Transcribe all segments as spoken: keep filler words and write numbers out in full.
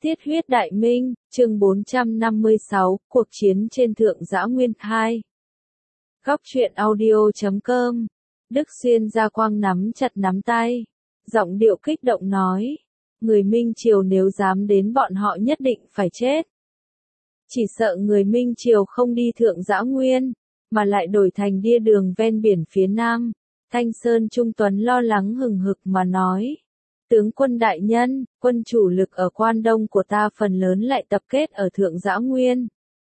Tiết huyết đại minh, chương bốn trăm năm mươi sáu, cuộc chiến trên Thượng Dã Nguyên hai. Góc truyện audio chấm com. Đức Xuyên Gia Quang nắm chặt nắm tay, giọng điệu kích động nói, người Minh Triều nếu dám đến bọn họ nhất định phải chết. Chỉ sợ người Minh Triều không đi Thượng Dã Nguyên, mà lại đổi thành đia đường ven biển phía Nam. Thanh Sơn Trung Tuấn lo lắng hừng hực mà nói. Tướng quân đại nhân, quân chủ lực ở Quan Đông của ta phần lớn lại tập kết ở Thượng Dã Nguyên.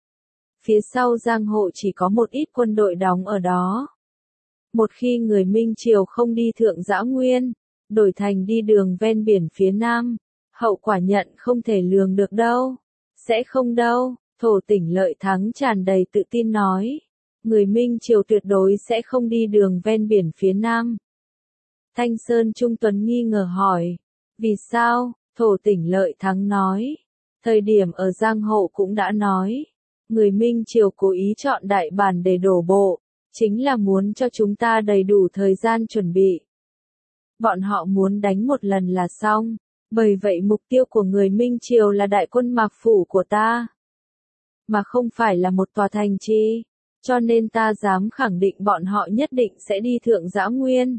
Phía sau Giang Hộ chỉ có một ít quân đội đóng ở đó. Một khi người Minh Triều không đi Thượng Dã Nguyên, đổi thành đi đường ven biển phía Nam, hậu quả nhận không thể lường được đâu. Sẽ không đâu, Thổ Tỉnh Lợi Thắng tràn đầy tự tin nói. Người Minh Triều tuyệt đối sẽ không đi đường ven biển phía Nam. Thanh Sơn Trung Tuấn nghi ngờ hỏi, vì sao? Thổ Tỉnh Lợi Thắng nói, thời điểm ở Giang Hộ cũng đã nói, người Minh Triều cố ý chọn đại bản để đổ bộ, chính là muốn cho chúng ta đầy đủ thời gian chuẩn bị. Bọn họ muốn đánh một lần là xong, bởi vậy mục tiêu của người Minh Triều là đại quân Mạc Phủ của ta, mà không phải là một tòa thành trì, cho nên ta dám khẳng định bọn họ nhất định sẽ đi Thượng Dã Nguyên,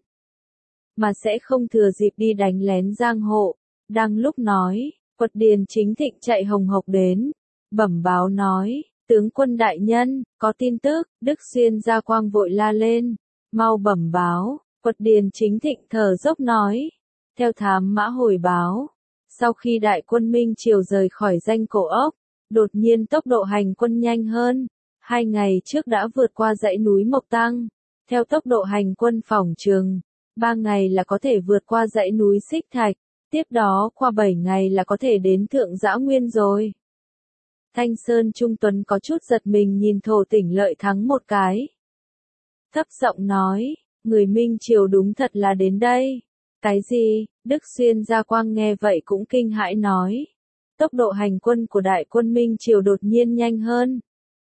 mà sẽ không thừa dịp đi đánh lén Giang Hộ. Đang lúc nói, Quật Điền Chính Thịnh chạy hồng hộc đến, bẩm báo nói, tướng quân đại nhân, có tin tức. Đức Xuyên Gia Quang vội la lên, mau bẩm báo. Quật Điền Chính Thịnh thở dốc nói, theo thám mã hồi báo, sau khi đại quân Minh Triều rời khỏi danh cổ ốc, đột nhiên tốc độ hành quân nhanh hơn, hai ngày trước đã vượt qua dãy núi Mộc Tăng, theo tốc độ hành quân phỏng chừng, ba ngày là có thể vượt qua dãy núi Xích Thạch, tiếp đó qua bảy ngày là có thể đến Thượng Dã Nguyên rồi. Thanh Sơn Trung Tuấn có chút giật mình nhìn Thổ Tỉnh Lợi Thắng một cái. Thấp giọng nói, người Minh Triều đúng thật là đến đây. Cái gì? Đức Xuyên Gia Quang nghe vậy cũng kinh hãi nói. Tốc độ hành quân của đại quân Minh Triều đột nhiên nhanh hơn.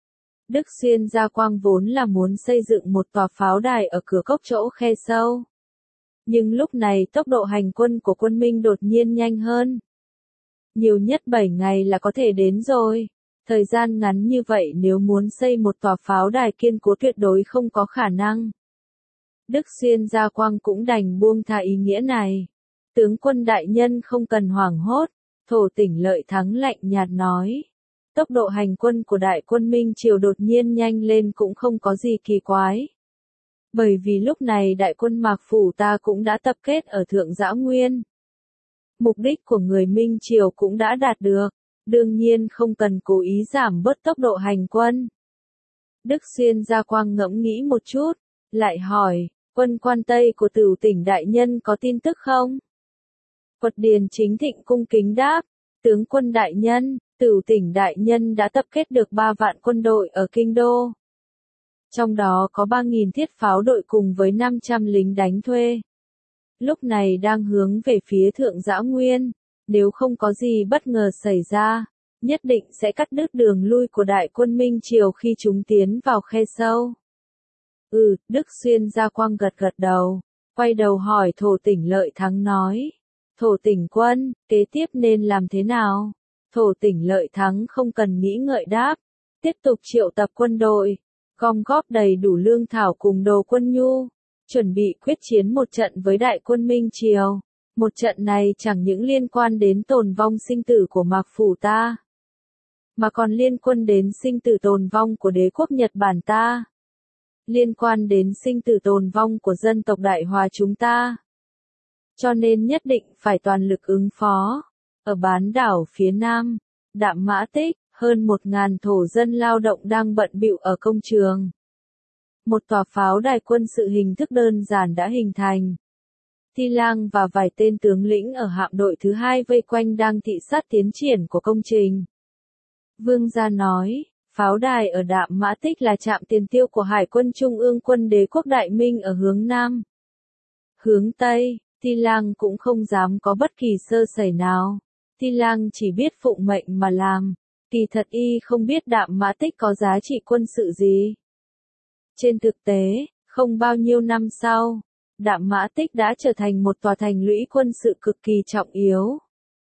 Đức Xuyên Gia Quang vốn là muốn xây dựng một tòa pháo đài ở cửa cốc chỗ khe sâu. Nhưng lúc này tốc độ hành quân của quân Minh đột nhiên nhanh hơn. Nhiều nhất bảy ngày là có thể đến rồi. Thời gian ngắn như vậy nếu muốn xây một tòa pháo đài kiên cố tuyệt đối không có khả năng. Đức Xuyên Gia Quang cũng đành buông tha ý nghĩa này. Tướng quân đại nhân không cần hoảng hốt. Thổ Tỉnh Lợi Thắng lạnh nhạt nói. Tốc độ hành quân của đại quân Minh Triều đột nhiên nhanh lên cũng không có gì kỳ quái. Bởi vì lúc này đại quân Mạc Phủ ta cũng đã tập kết ở Thượng Dã Nguyên. Mục đích của người Minh Triều cũng đã đạt được, đương nhiên không cần cố ý giảm bớt tốc độ hành quân. Đức Xuyên Gia Quang ngẫm nghĩ một chút, lại hỏi, quân Quan Tây của Tửu Tỉnh đại nhân có tin tức không? Quật Điền Chính Thịnh cung kính đáp, tướng quân đại nhân, Tửu Tỉnh đại nhân đã tập kết được ba vạn quân đội ở Kinh Đô. Trong đó có ba nghìn thiết pháo đội cùng với năm trăm lính đánh thuê. Lúc này đang hướng về phía Thượng Dã Nguyên, nếu không có gì bất ngờ xảy ra, nhất định sẽ cắt đứt đường lui của đại quân Minh Triều khi chúng tiến vào khe sâu. Ừ, Đức Xuyên Gia Quang gật gật đầu, quay đầu hỏi Thổ Tỉnh Lợi Thắng nói. Thổ Tỉnh quân, kế tiếp nên làm thế nào? Thổ Tỉnh Lợi Thắng không cần nghĩ ngợi đáp, tiếp tục triệu tập quân đội, gom góp đầy đủ lương thảo cùng đồ quân nhu, chuẩn bị quyết chiến một trận với đại quân Minh Triều. Một trận này chẳng những liên quan đến tồn vong sinh tử của Mạc Phủ ta, mà còn liên quan đến sinh tử tồn vong của đế quốc Nhật Bản ta, liên quan đến sinh tử tồn vong của dân tộc Đại Hòa chúng ta. Cho nên nhất định phải toàn lực ứng phó. Ở bán đảo phía Nam, Đạm Mã Tích, hơn một ngàn thổ dân lao động đang bận bịu ở công trường. Một tòa pháo đài quân sự hình thức đơn giản đã hình thành. Thi Lang và vài tên tướng lĩnh ở hạm đội thứ hai vây quanh đang thị sát tiến triển của công trình. Vương gia nói, pháo đài ở Đạm Mã Tích là trạm tiền tiêu của Hải quân Trung ương quân đế quốc Đại Minh ở hướng Nam. Hướng Tây, Thi Lang cũng không dám có bất kỳ sơ sẩy nào. Thi Lang chỉ biết phụng mệnh mà làm. Kỳ thật y không biết Đạm Mã Tích có giá trị quân sự gì. Trên thực tế, không bao nhiêu năm sau, Đạm Mã Tích đã trở thành một tòa thành lũy quân sự cực kỳ trọng yếu.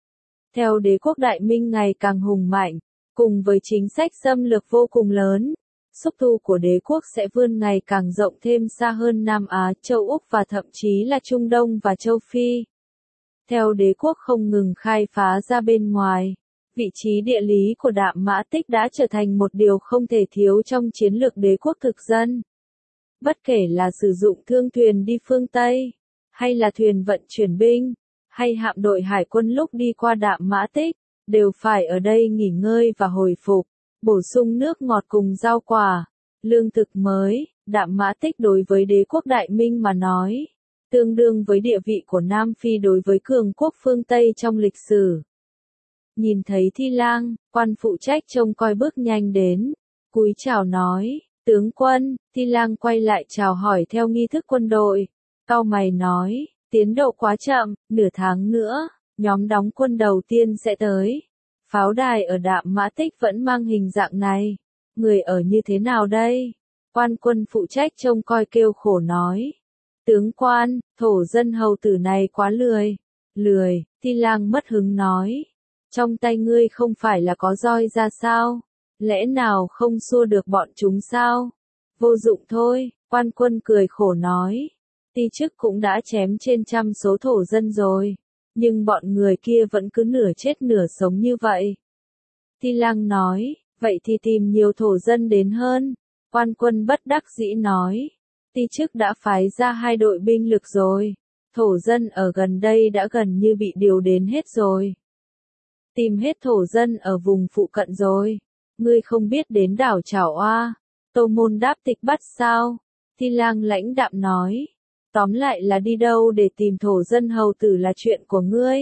Theo đế quốc Đại Minh ngày càng hùng mạnh, cùng với chính sách xâm lược vô cùng lớn, xúc tu của đế quốc sẽ vươn ngày càng rộng thêm xa hơn Nam Á, châu Úc và thậm chí là Trung Đông và châu Phi. Theo đế quốc không ngừng khai phá ra bên ngoài, vị trí địa lý của Đạm Mã Tích đã trở thành một điều không thể thiếu trong chiến lược đế quốc thực dân. Bất kể là sử dụng thương thuyền đi phương Tây, hay là thuyền vận chuyển binh, hay hạm đội hải quân lúc đi qua Đạm Mã Tích, đều phải ở đây nghỉ ngơi và hồi phục, bổ sung nước ngọt cùng rau quả, lương thực mới. Đạm Mã Tích đối với đế quốc Đại Minh mà nói, tương đương với địa vị của Nam Phi đối với cường quốc phương Tây trong lịch sử. Nhìn thấy Thi Lang, quan phụ trách trông coi bước nhanh đến, cúi chào nói, tướng quân. Thi Lang quay lại chào hỏi theo nghi thức quân đội, cau mày nói, tiến độ quá chậm, nửa tháng nữa, nhóm đóng quân đầu tiên sẽ tới. Pháo đài ở Đạm Mã Tích vẫn mang hình dạng này, người ở như thế nào đây? Quan quân phụ trách trông coi kêu khổ nói. Tướng quan, thổ dân hầu tử này quá lười. Lười, Thi Lang mất hứng nói. Trong tay ngươi không phải là có roi ra sao? Lẽ nào không xua được bọn chúng sao? Vô dụng thôi, quan quân cười khổ nói. Ti chức cũng đã chém trên trăm số thổ dân rồi, nhưng bọn người kia vẫn cứ nửa chết nửa sống như vậy. Thi Lang nói, vậy thì tìm nhiều thổ dân đến hơn. Quan quân bất đắc dĩ nói, ti chức đã phái ra hai đội binh lực rồi, thổ dân ở gần đây đã gần như bị điều đến hết rồi. Tìm hết thổ dân ở vùng phụ cận rồi, ngươi không biết đến đảo Chảo Oa, Tô Môn Đáp Tịch bắt sao? Thi Lang lãnh đạm nói, tóm lại là đi đâu để tìm thổ dân hầu tử là chuyện của ngươi.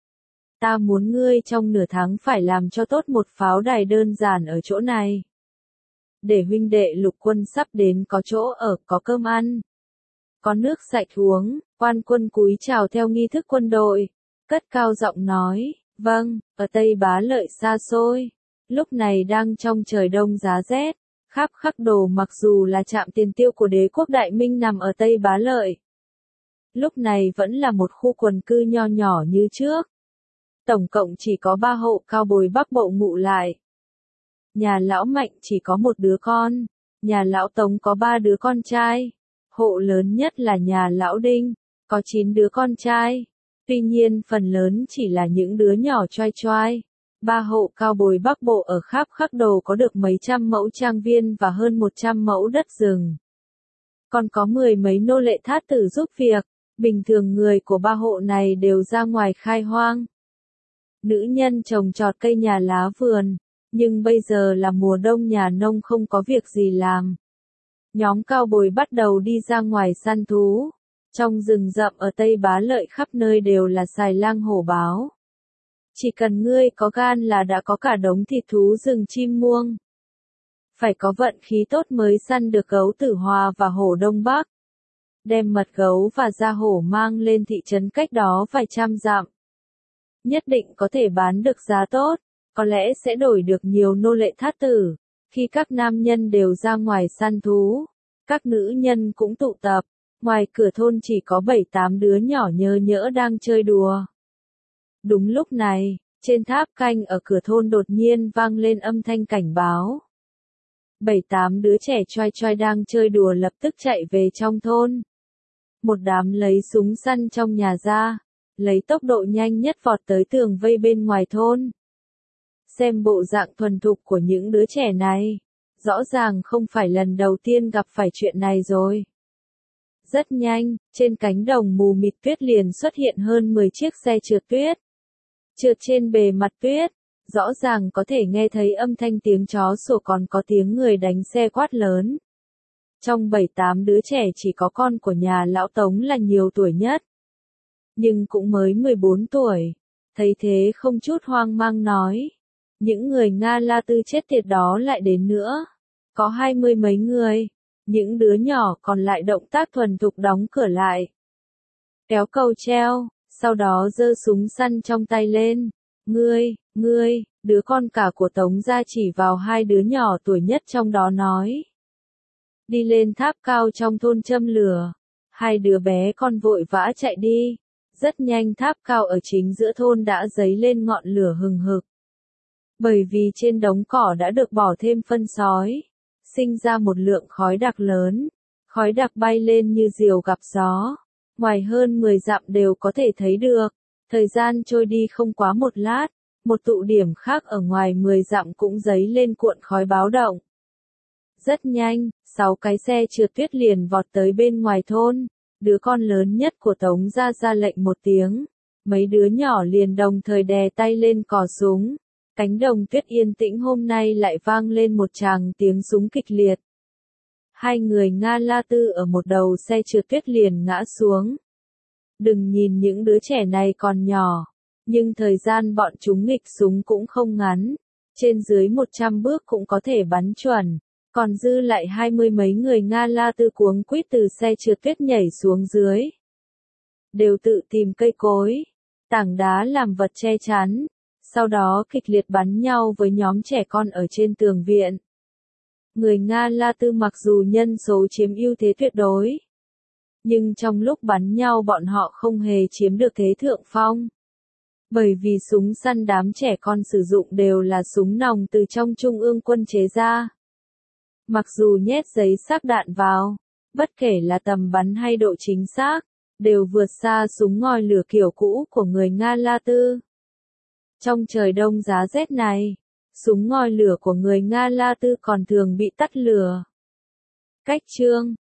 Ta muốn ngươi trong nửa tháng phải làm cho tốt một pháo đài đơn giản ở chỗ này. Để huynh đệ lục quân sắp đến có chỗ ở, có cơm ăn, có nước sạch uống. Quan quân cúi chào theo nghi thức quân đội, cất cao giọng nói, vâng. Ở Tây Bá Lợi xa xôi, lúc này đang trong trời đông giá rét, Kháp Khắc Đồ mặc dù là trạm tiền tiêu của đế quốc Đại Minh nằm ở Tây Bá Lợi, lúc này vẫn là một khu quần cư nho nhỏ như trước. Tổng cộng chỉ có ba hộ cao bồi Bắc Bộ ngụ lại. Nhà lão Mạnh chỉ có một đứa con, nhà lão Tống có ba đứa con trai, hộ lớn nhất là nhà lão Đinh, có chín đứa con trai. Tuy nhiên phần lớn chỉ là những đứa nhỏ choai choai. Ba hộ cao bồi Bắc Bộ ở Kháp Khắc Đồ có được mấy trăm mẫu trang viên và hơn một trăm mẫu đất rừng. Còn có mười mấy nô lệ thát tử giúp việc, bình thường người của ba hộ này đều ra ngoài khai hoang. Nữ nhân trồng trọt cây nhà lá vườn, nhưng bây giờ là mùa đông nhà nông không có việc gì làm. Nhóm cao bồi bắt đầu đi ra ngoài săn thú. Trong rừng rậm ở Tây Bá Lợi khắp nơi đều là xài lang hổ báo. Chỉ cần ngươi có gan là đã có cả đống thịt thú rừng chim muông. Phải có vận khí tốt mới săn được gấu Tử Hòa và hổ Đông Bắc. Đem mật gấu và da hổ mang lên thị trấn cách đó vài trăm dặm. Nhất định có thể bán được giá tốt, có lẽ sẽ đổi được nhiều nô lệ thát tử. Khi các nam nhân đều ra ngoài săn thú, các nữ nhân cũng tụ tập. Ngoài cửa thôn chỉ có bảy tám đứa nhỏ nhớ nhỡ đang chơi đùa. Đúng lúc này, trên tháp canh ở cửa thôn đột nhiên vang lên âm thanh cảnh báo. Bảy tám đứa trẻ choai choai đang chơi đùa lập tức chạy về trong thôn. Một đám lấy súng săn trong nhà ra, lấy tốc độ nhanh nhất vọt tới tường vây bên ngoài thôn. Xem bộ dạng thuần thục của những đứa trẻ này, rõ ràng không phải lần đầu tiên gặp phải chuyện này rồi. Rất nhanh, trên cánh đồng mù mịt tuyết liền xuất hiện hơn mười chiếc xe trượt tuyết. Trượt trên bề mặt tuyết, rõ ràng có thể nghe thấy âm thanh tiếng chó sủa còn có tiếng người đánh xe quát lớn. Trong bảy tám đứa trẻ chỉ có con của nhà lão Tống là nhiều tuổi nhất. Nhưng cũng mới mười bốn tuổi. Thấy thế không chút hoang mang nói. Những người Nga La Tư chết tiệt đó lại đến nữa. Có hai mươi mấy người. Những đứa nhỏ còn lại động tác thuần thục đóng cửa lại. Kéo cầu treo, sau đó giơ súng săn trong tay lên. Ngươi, ngươi, đứa con cả của Tống gia chỉ vào hai đứa nhỏ tuổi nhất trong đó nói. Đi lên tháp cao trong thôn châm lửa. Hai đứa bé con vội vã chạy đi. Rất nhanh tháp cao ở chính giữa thôn đã dấy lên ngọn lửa hừng hực. Bởi vì trên đống cỏ đã được bỏ thêm phân sói, sinh ra một lượng khói đặc lớn. Khói đặc bay lên như diều gặp gió. Ngoài hơn mười dặm đều có thể thấy được. Thời gian trôi đi không quá một lát, một tụ điểm khác ở ngoài mười dặm cũng dấy lên cuộn khói báo động. Rất nhanh, sáu cái xe trượt tuyết liền vọt tới bên ngoài thôn. Đứa con lớn nhất của Tống gia ra lệnh một tiếng. Mấy đứa nhỏ liền đồng thời đè tay lên cò súng. Cánh đồng tuyết yên tĩnh hôm nay lại vang lên một tràng tiếng súng kịch liệt. Hai người Nga La Tư ở một đầu xe trượt tuyết liền ngã xuống. Đừng nhìn những đứa trẻ này còn nhỏ, nhưng thời gian bọn chúng nghịch súng cũng không ngắn. Trên dưới một trăm bước cũng có thể bắn chuẩn. Còn dư lại hai mươi mấy người Nga La Tư cuống quýt từ xe trượt tuyết nhảy xuống dưới. Đều tự tìm cây cối, tảng đá làm vật che chắn. Sau đó kịch liệt bắn nhau với nhóm trẻ con ở trên tường viện. Người Nga La Tư mặc dù nhân số chiếm ưu thế tuyệt đối, nhưng trong lúc bắn nhau bọn họ không hề chiếm được thế thượng phong. Bởi vì súng săn đám trẻ con sử dụng đều là súng nòng từ trong trung ương quân chế ra. Mặc dù nhét giấy xác đạn vào, bất kể là tầm bắn hay độ chính xác, đều vượt xa súng ngòi lửa kiểu cũ của người Nga La Tư. Trong trời đông giá rét này, súng ngòi lửa của người Nga La Tư còn thường bị tắt lửa. Cách chương